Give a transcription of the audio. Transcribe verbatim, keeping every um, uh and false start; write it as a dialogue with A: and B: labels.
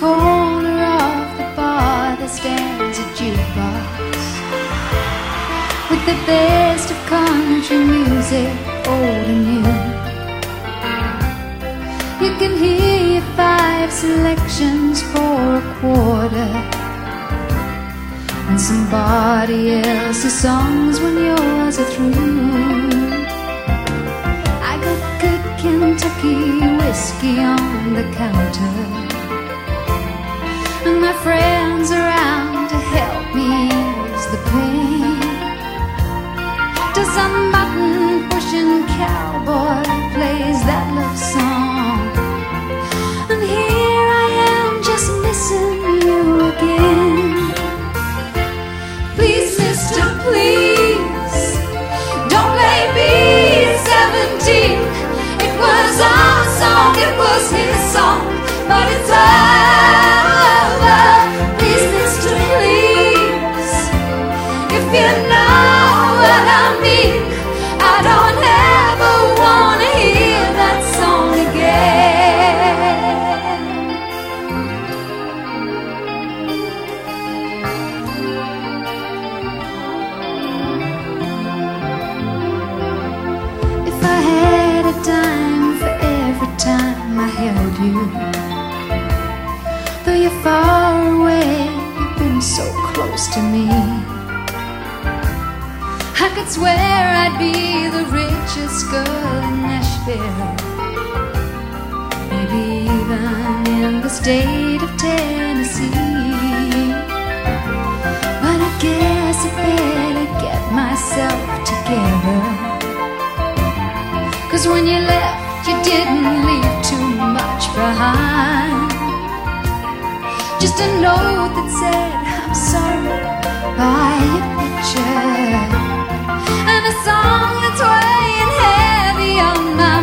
A: corner of the bar there stands a jukebox with the best of country music, old and new. You can hear five selections for a quarter, and somebody else's songs when yours are through. I got good Kentucky whiskey on the counter, and my friends around to help me ease the pain. To some button-pushing cowboy plays that love song, and here I am just missing you again. Please, mister, please, don't play me seventeen. It was our song, it was his song, but it's over. Please, mister, please, if you know what I mean, I don't ever wanna hear that song again. If I had a dime for every time I held you, though you're far away, you've been so close to me. I could swear I'd be the richest girl in Nashville, maybe even in the state of Tennessee. But I guess I better get myself together, 'cause when you left, you didn't leave too much behind. Just a note that said, I'm sorry, by your picture, and a song that's weighing heavy on my